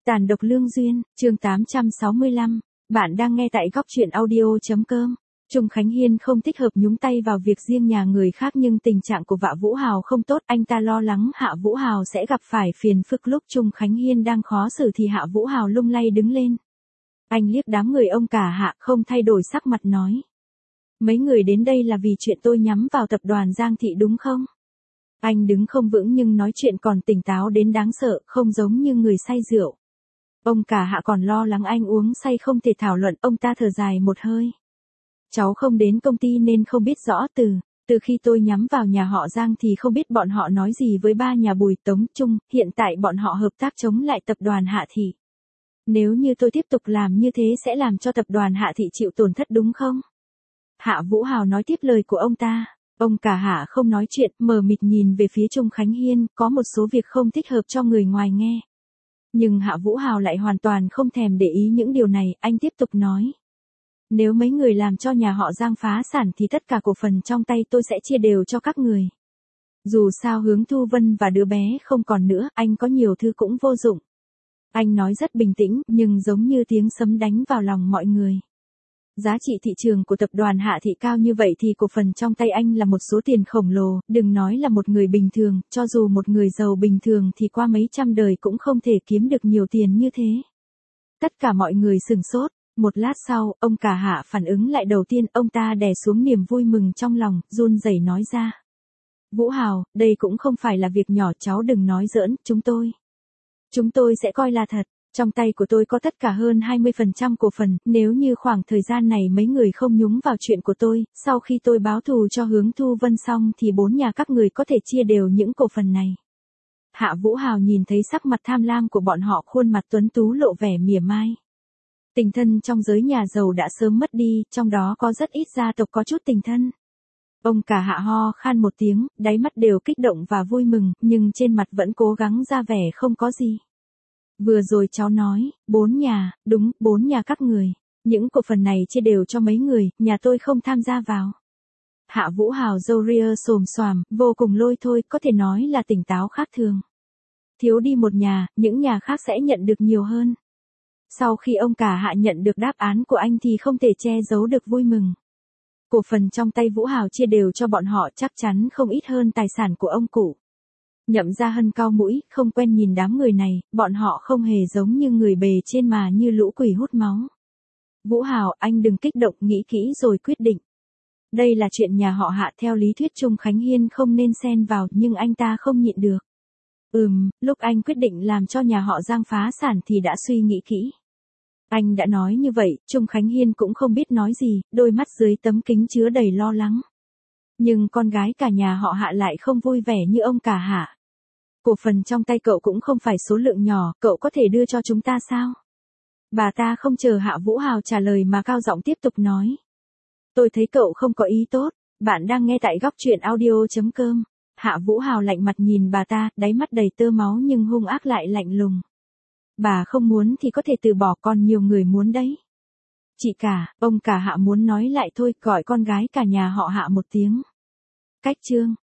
Tàn độc lương duyên, chương 865. Bạn đang nghe tại góc truyện audio.com. Trung Khánh Hiên không thích hợp nhúng tay vào việc riêng nhà người khác, nhưng tình trạng của Vạ Vũ Hào không tốt, anh ta lo lắng Hạ Vũ Hào sẽ gặp phải phiền phức. Lúc Trung Khánh Hiên đang khó xử thì Hạ Vũ Hào lung lay đứng lên. Anh liếc đám người ông cả Hạ, không thay đổi sắc mặt nói. Mấy người đến đây là vì chuyện tôi nhắm vào tập đoàn Giang Thị đúng không? Anh đứng không vững nhưng nói chuyện còn tỉnh táo đến đáng sợ, không giống như người say rượu. Ông cả Hạ còn lo lắng anh uống say không thể thảo luận, ông ta thở dài một hơi. Cháu không đến công ty nên không biết rõ, từ khi tôi nhắm vào nhà họ Giang thì không biết bọn họ nói gì với ba nhà Bùi, Tống, Trung, hiện tại bọn họ hợp tác chống lại tập đoàn Hạ Thị. Nếu như tôi tiếp tục làm như thế sẽ làm cho tập đoàn Hạ Thị chịu tổn thất đúng không? Hạ Vũ Hào nói tiếp lời của ông ta. Ông cả Hạ không nói chuyện, mờ mịt nhìn về phía Trung Khánh Hiên, có một số việc không thích hợp cho người ngoài nghe. Nhưng Hạ Vũ Hào lại hoàn toàn không thèm để ý những điều này, anh tiếp tục nói. Nếu mấy người làm cho nhà họ Giang phá sản thì tất cả cổ phần trong tay tôi sẽ chia đều cho các người. Dù sao Hướng Thu Vân và đứa bé không còn nữa, anh có nhiều thứ cũng vô dụng. Anh nói rất bình tĩnh, nhưng giống như tiếng sấm đánh vào lòng mọi người. Giá trị thị trường của tập đoàn Hạ Thị cao như vậy thì cổ phần trong tay anh là một số tiền khổng lồ, đừng nói là một người bình thường, cho dù một người giàu bình thường thì qua mấy trăm đời cũng không thể kiếm được nhiều tiền như thế. Tất cả mọi người sửng sốt, một lát sau, ông cả Hạ phản ứng lại. Đầu tiên ông ta đè xuống niềm vui mừng trong lòng, run rẩy nói ra. Vũ Hào, đây cũng không phải là việc nhỏ, cháu đừng nói giỡn, chúng tôi sẽ coi là thật. Trong tay của tôi có tất cả hơn 20% cổ phần, nếu như khoảng thời gian này mấy người không nhúng vào chuyện của tôi, sau khi tôi báo thù cho Hướng Thu Vân xong thì 4 nhà các người có thể chia đều những cổ phần này. Hạ Vũ Hào nhìn thấy sắc mặt tham lam của bọn họ, khuôn mặt tuấn tú lộ vẻ mỉa mai. Tình thân trong giới nhà giàu đã sớm mất đi, trong đó có rất ít gia tộc có chút tình thân. Ông cả Hạ ho khan một tiếng, đáy mắt đều kích động và vui mừng, nhưng trên mặt vẫn cố gắng ra vẻ không có gì. Vừa rồi cháu nói, 4 nhà, đúng, 4 nhà các người. Những cổ phần này chia đều cho mấy người, nhà tôi không tham gia vào. Hạ Vũ Hào râu ria xồm xoàm, vô cùng lôi thôi, có thể nói là tỉnh táo khác thường. Thiếu đi một nhà, những nhà khác sẽ nhận được nhiều hơn. Sau khi ông cả Hạ nhận được đáp án của anh thì không thể che giấu được vui mừng. Cổ phần trong tay Vũ Hào chia đều cho bọn họ chắc chắn không ít hơn tài sản của ông cụ. Nhậm Gia Hân cau mũi, không quen nhìn đám người này, bọn họ không hề giống như người bề trên mà như lũ quỷ hút máu. Vũ Hào, anh đừng kích động, nghĩ kỹ rồi quyết định. Đây là chuyện nhà họ Hạ, theo lý thuyết Trung Khánh Hiên không nên xen vào, nhưng anh ta không nhịn được. Lúc anh quyết định làm cho nhà họ Giang phá sản thì đã suy nghĩ kỹ. Anh đã nói như vậy, Trung Khánh Hiên cũng không biết nói gì, đôi mắt dưới tấm kính chứa đầy lo lắng. Nhưng con gái cả nhà họ Hạ lại không vui vẻ như ông cả Hạ. Cổ phần trong tay cậu cũng không phải số lượng nhỏ, cậu có thể đưa cho chúng ta sao? Bà ta không chờ Hạ Vũ Hào trả lời mà cao giọng tiếp tục nói. Tôi thấy cậu không có ý tốt, bạn đang nghe tại góc truyện audio.com. Hạ Vũ Hào lạnh mặt nhìn bà ta, đáy mắt đầy tơ máu nhưng hung ác lại lạnh lùng. Bà không muốn thì có thể từ bỏ, còn nhiều người muốn đấy. Chị cả, ông cả Hạ muốn nói lại thôi, gọi con gái cả nhà họ Hạ một tiếng. Cách chương.